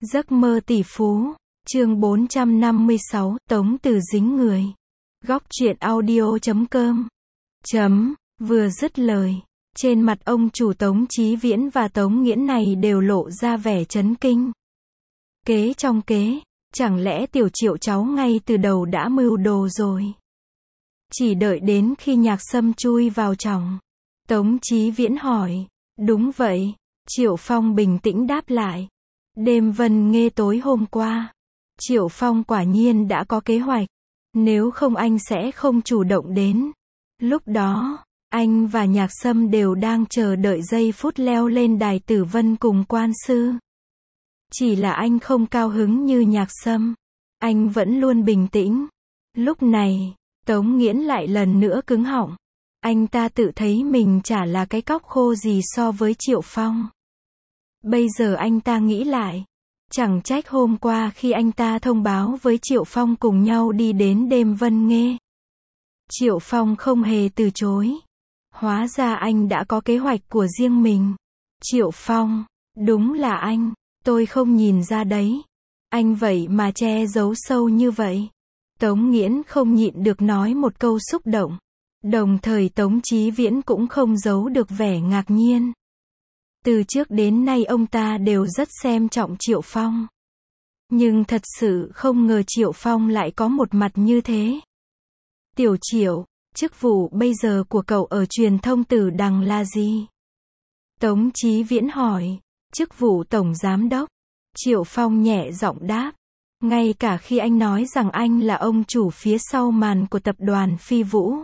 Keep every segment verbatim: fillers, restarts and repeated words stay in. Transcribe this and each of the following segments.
Giấc mơ tỷ phú, chương bốn trăm năm mươi sáu, Tống Từ dính người. Góc truyện audio chấm com. Chấm, vừa dứt lời, trên mặt ông chủ Tống Chí Viễn và Tống Nghiễn này đều lộ ra vẻ chấn kinh. Kế trong kế, chẳng lẽ Tiểu Triệu cháu ngay từ đầu đã mưu đồ rồi? Chỉ đợi đến khi Nhạc Sâm chui vào chồng. Tống Chí Viễn hỏi, đúng vậy, Triệu Phong bình tĩnh đáp lại. Đêm Vân Nghê tối hôm qua, Triệu Phong quả nhiên đã có kế hoạch, nếu không anh sẽ không chủ động đến. Lúc đó, anh và Nhạc Sâm đều đang chờ đợi giây phút leo lên đài tử vân cùng quan sư. Chỉ là anh không cao hứng như Nhạc Sâm, anh vẫn luôn bình tĩnh. Lúc này, Tống Nghiễn lại lần nữa cứng họng. Anh ta tự thấy mình chả là cái cóc khô gì so với Triệu Phong. Bây giờ anh ta nghĩ lại, chẳng trách hôm qua khi anh ta thông báo với Triệu Phong cùng nhau đi đến đêm Vân Nghê, Triệu Phong không hề từ chối. Hóa ra anh đã có kế hoạch của riêng mình. Triệu Phong, đúng là anh, tôi không nhìn ra đấy. Anh vậy mà che giấu sâu như vậy. Tống Nghiễn không nhịn được nói một câu xúc động. Đồng thời Tống Chí Viễn cũng không giấu được vẻ ngạc nhiên. Từ trước đến nay ông ta đều rất xem trọng Triệu Phong. Nhưng thật sự không ngờ Triệu Phong lại có một mặt như thế. Tiểu Triệu, chức vụ bây giờ của cậu ở truyền thông Tử Đằng là gì? Tống Chí Viễn hỏi. Chức vụ tổng giám đốc. Triệu Phong nhẹ giọng đáp. Ngay cả khi anh nói rằng anh là ông chủ phía sau màn của tập đoàn Phi Vũ,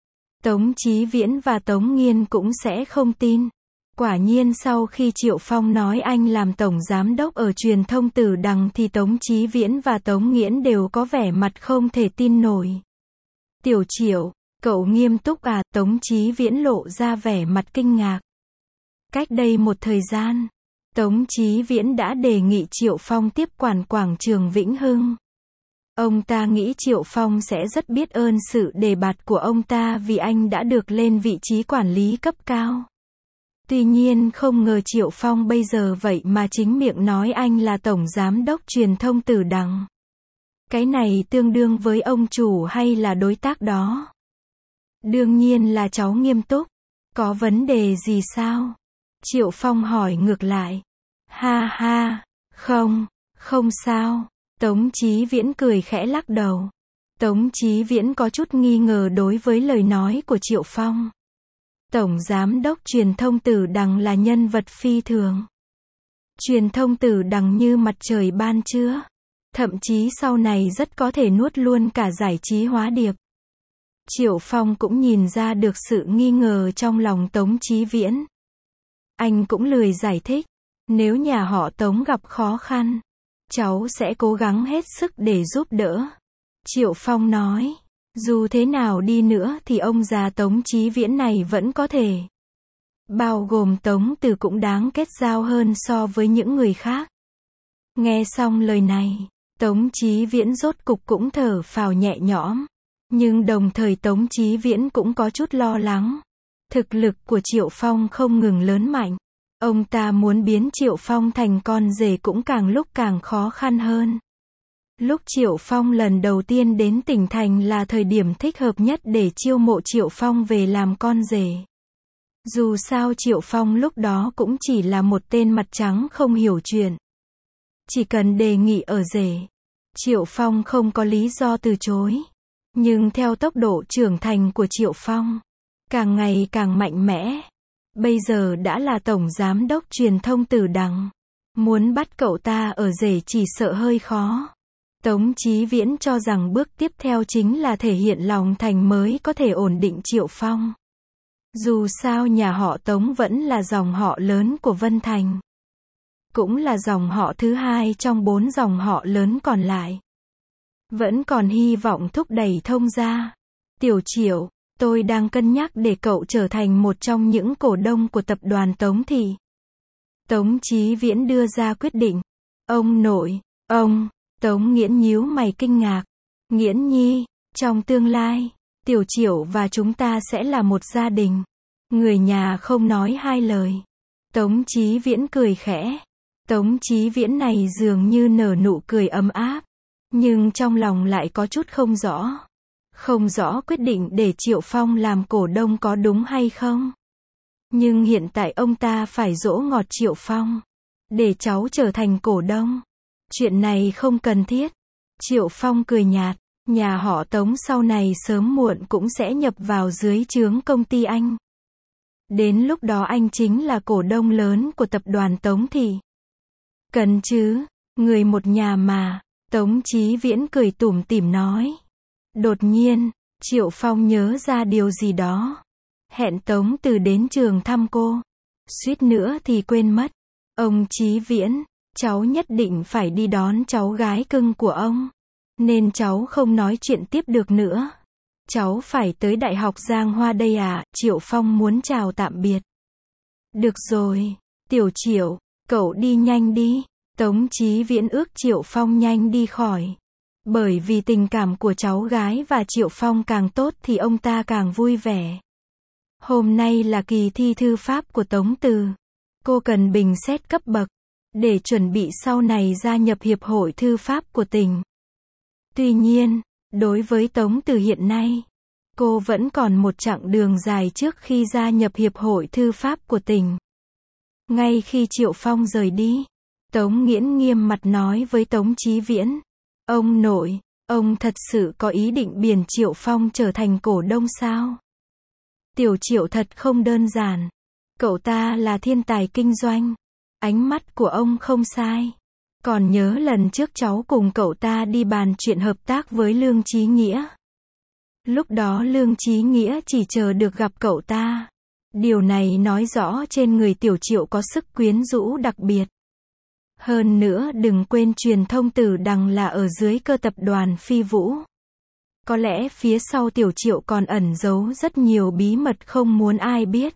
Tống Chí Viễn và Tống Nghiên cũng sẽ không tin. Quả nhiên sau khi Triệu Phong nói anh làm tổng giám đốc ở truyền thông Tử Đằng thì Tống Chí Viễn và Tống Nghiễn đều có vẻ mặt không thể tin nổi. Tiểu Triệu, cậu nghiêm túc à? Tống Chí Viễn lộ ra vẻ mặt kinh ngạc. Cách đây một thời gian, Tống Chí Viễn đã đề nghị Triệu Phong tiếp quản quảng trường Vĩnh Hưng. Ông ta nghĩ Triệu Phong sẽ rất biết ơn sự đề bạt của ông ta vì anh đã được lên vị trí quản lý cấp cao. Tuy nhiên không ngờ Triệu Phong bây giờ vậy mà chính miệng nói anh là tổng giám đốc truyền thông Tử Đằng. Cái này tương đương với ông chủ hay là đối tác đó? Đương nhiên là cháu nghiêm túc. Có vấn đề gì sao? Triệu Phong hỏi ngược lại. Ha ha, không, không sao. Tống Chí Viễn cười khẽ lắc đầu. Tống Chí Viễn có chút nghi ngờ đối với lời nói của Triệu Phong. Tổng giám đốc truyền thông Tử Đằng là nhân vật phi thường. Truyền thông Tử Đằng như mặt trời ban trưa. Thậm chí sau này rất có thể nuốt luôn cả giải trí hóa điệp. Triệu Phong cũng nhìn ra được sự nghi ngờ trong lòng Tống Chí Viễn. Anh cũng lười giải thích. Nếu nhà họ Tống gặp khó khăn, cháu sẽ cố gắng hết sức để giúp đỡ. Triệu Phong nói. Dù thế nào đi nữa thì ông già Tống Chí Viễn này vẫn có thể. Bao gồm Tống Từ cũng đáng kết giao hơn so với những người khác. Nghe xong lời này, Tống Chí Viễn rốt cục cũng thở phào nhẹ nhõm. Nhưng đồng thời Tống Chí Viễn cũng có chút lo lắng. Thực lực của Triệu Phong không ngừng lớn mạnh. Ông ta muốn biến Triệu Phong thành con rể cũng càng lúc càng khó khăn hơn. Lúc Triệu Phong lần đầu tiên đến tỉnh thành là thời điểm thích hợp nhất để chiêu mộ Triệu Phong về làm con rể. Dù sao Triệu Phong lúc đó cũng chỉ là một tên mặt trắng không hiểu chuyện. Chỉ cần đề nghị ở rể, Triệu Phong không có lý do từ chối. Nhưng theo tốc độ trưởng thành của Triệu Phong, càng ngày càng mạnh mẽ. Bây giờ đã là tổng giám đốc truyền thông Tử Đằng. Muốn bắt cậu ta ở rể chỉ sợ hơi khó. Tống Chí Viễn cho rằng bước tiếp theo chính là thể hiện lòng thành mới có thể ổn định Triệu Phong. Dù sao nhà họ Tống vẫn là dòng họ lớn của Vân Thành. Cũng là dòng họ thứ hai trong bốn dòng họ lớn còn lại. Vẫn còn hy vọng thúc đẩy thông gia. Tiểu Triệu, tôi đang cân nhắc để cậu trở thành một trong những cổ đông của tập đoàn Tống Thị. Tống Chí Viễn đưa ra quyết định. Ông nội, ông, Tống Nghiễn nhíu mày kinh ngạc. Nghiễn nhi, trong tương lai, Tiểu Triệu và chúng ta sẽ là một gia đình. Người nhà không nói hai lời. Tống Chí Viễn cười khẽ. Tống Chí Viễn này dường như nở nụ cười ấm áp, nhưng trong lòng lại có chút không rõ. Không rõ quyết định để Triệu Phong làm cổ đông có đúng hay không. Nhưng hiện tại ông ta phải dỗ ngọt Triệu Phong, để cháu trở thành cổ đông. Chuyện này không cần thiết. Triệu Phong cười nhạt, nhà họ Tống sau này sớm muộn cũng sẽ nhập vào dưới trướng công ty anh. Đến lúc đó anh chính là cổ đông lớn của tập đoàn Tống thì. Cần chứ, người một nhà mà. Tống Chí Viễn cười tủm tỉm nói. Đột nhiên, Triệu Phong nhớ ra điều gì đó. Hẹn Tống Từ đến trường thăm cô. Suýt nữa thì quên mất. Ông Chí Viễn, cháu nhất định phải đi đón cháu gái cưng của ông. Nên cháu không nói chuyện tiếp được nữa. Cháu phải tới Đại học Giang Hoa đây à, Triệu Phong muốn chào tạm biệt. Được rồi, Tiểu Triệu, cậu đi nhanh đi. Tống Chí Viễn ước Triệu Phong nhanh đi khỏi. Bởi vì tình cảm của cháu gái và Triệu Phong càng tốt thì ông ta càng vui vẻ. Hôm nay là kỳ thi thư pháp của Tống Từ. Cô cần bình xét cấp bậc, để chuẩn bị sau này gia nhập Hiệp hội Thư pháp của tỉnh. Tuy nhiên, đối với Tống Từ hiện nay, cô vẫn còn một chặng đường dài trước khi gia nhập Hiệp hội Thư pháp của tỉnh. Ngay khi Triệu Phong rời đi, Tống Nghiễn nghiêm mặt nói với Tống Chí Viễn. Ông nội, ông thật sự có ý định biển Triệu Phong trở thành cổ đông sao? Tiểu Triệu thật không đơn giản. Cậu ta là thiên tài kinh doanh. Ánh mắt của ông không sai. Còn nhớ lần trước cháu cùng cậu ta đi bàn chuyện hợp tác với Lương Chí Nghĩa. Lúc đó Lương Chí Nghĩa chỉ chờ được gặp cậu ta. Điều này nói rõ trên người Tiểu Triệu có sức quyến rũ đặc biệt. Hơn nữa đừng quên truyền thông Tử Đằng là ở dưới cơ tập đoàn Phi Vũ. Có lẽ phía sau Tiểu Triệu còn ẩn giấu rất nhiều bí mật không muốn ai biết.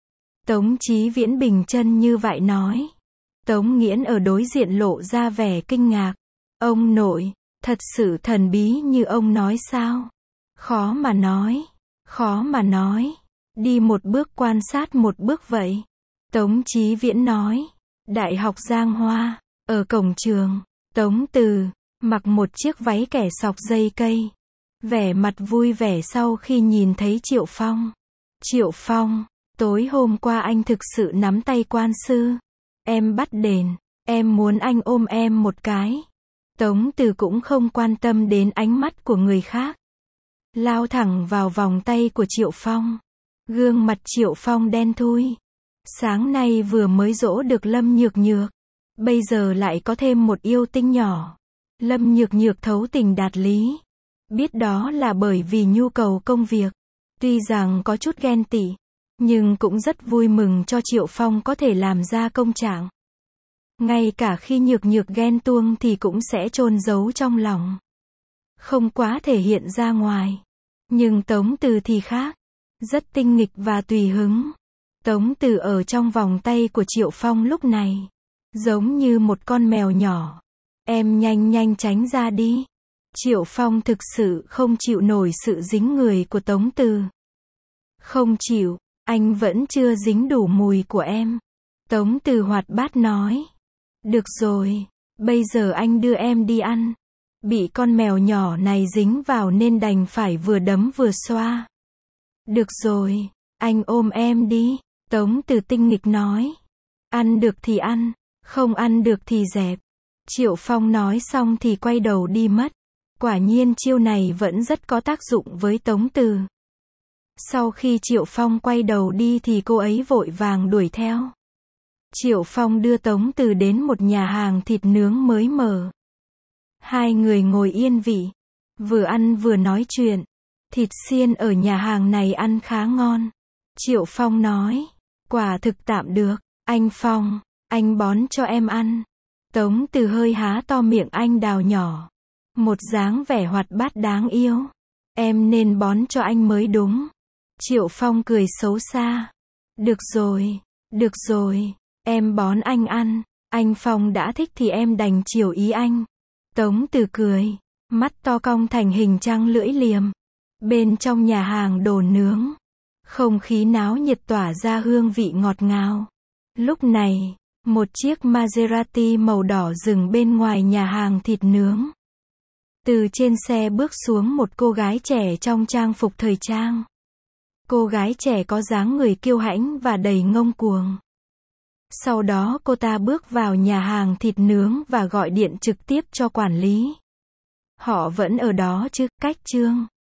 Tống Chí Viễn bình chân như vậy nói. Tống Nghiễn ở đối diện lộ ra vẻ kinh ngạc. Ông nội, thật sự thần bí như ông nói sao? Khó mà nói, khó mà nói. Đi một bước quan sát một bước vậy. Tống Chí Viễn nói. Đại học Giang Hoa, ở cổng trường, Tống Từ, mặc một chiếc váy kẻ sọc dây cây. Vẻ mặt vui vẻ sau khi nhìn thấy Triệu Phong. Triệu Phong, tối hôm qua anh thực sự nắm tay quan sư. Em bắt đền, em muốn anh ôm em một cái. Tống Từ cũng không quan tâm đến ánh mắt của người khác. Lao thẳng vào vòng tay của Triệu Phong. Gương mặt Triệu Phong đen thui. Sáng nay vừa mới dỗ được Lâm Nhược Nhược. Bây giờ lại có thêm một yêu tinh nhỏ. Lâm Nhược Nhược thấu tình đạt lý. Biết đó là bởi vì nhu cầu công việc. Tuy rằng có chút ghen tị, nhưng cũng rất vui mừng cho Triệu Phong có thể làm ra công trạng. Ngay cả khi Nhược Nhược ghen tuông thì cũng sẽ chôn giấu trong lòng. Không quá thể hiện ra ngoài. Nhưng Tống Từ thì khác. Rất tinh nghịch và tùy hứng. Tống Từ ở trong vòng tay của Triệu Phong lúc này. Giống như một con mèo nhỏ. Em nhanh nhanh tránh ra đi. Triệu Phong thực sự không chịu nổi sự dính người của Tống Từ. Không chịu, anh vẫn chưa dính đủ mùi của em. Tống Từ hoạt bát nói. Được rồi, bây giờ anh đưa em đi ăn. Bị con mèo nhỏ này dính vào nên đành phải vừa đấm vừa xoa. Được rồi, anh ôm em đi. Tống Từ tinh nghịch nói. Ăn được thì ăn, không ăn được thì dẹp. Triệu Phong nói xong thì quay đầu đi mất. Quả nhiên chiêu này vẫn rất có tác dụng với Tống Từ. Sau khi Triệu Phong quay đầu đi thì cô ấy vội vàng đuổi theo. Triệu Phong đưa Tống Từ đến một nhà hàng thịt nướng mới mở. Hai người ngồi yên vị, vừa ăn vừa nói chuyện. Thịt xiên ở nhà hàng này ăn khá ngon. Triệu Phong nói, quả thực tạm được. Anh Phong, anh bón cho em ăn. Tống Từ hơi há to miệng anh đào nhỏ. Một dáng vẻ hoạt bát đáng yêu. Em nên bón cho anh mới đúng. Triệu Phong cười xấu xa. Được rồi, được rồi, em bón anh ăn. Anh Phong đã thích thì em đành chiều ý anh. Tống Từ cười, mắt to cong thành hình trăng lưỡi liềm. Bên trong nhà hàng đồ nướng, không khí náo nhiệt tỏa ra hương vị ngọt ngào. Lúc này, Một chiếc Maserati màu đỏ dừng bên ngoài nhà hàng thịt nướng. Từ trên xe bước xuống một cô gái trẻ trong trang phục thời trang. Cô gái trẻ có dáng người kiêu hãnh và đầy ngông cuồng. Sau đó cô ta bước vào nhà hàng thịt nướng và gọi điện trực tiếp cho quản lý. Họ vẫn ở đó chứ, cách chương.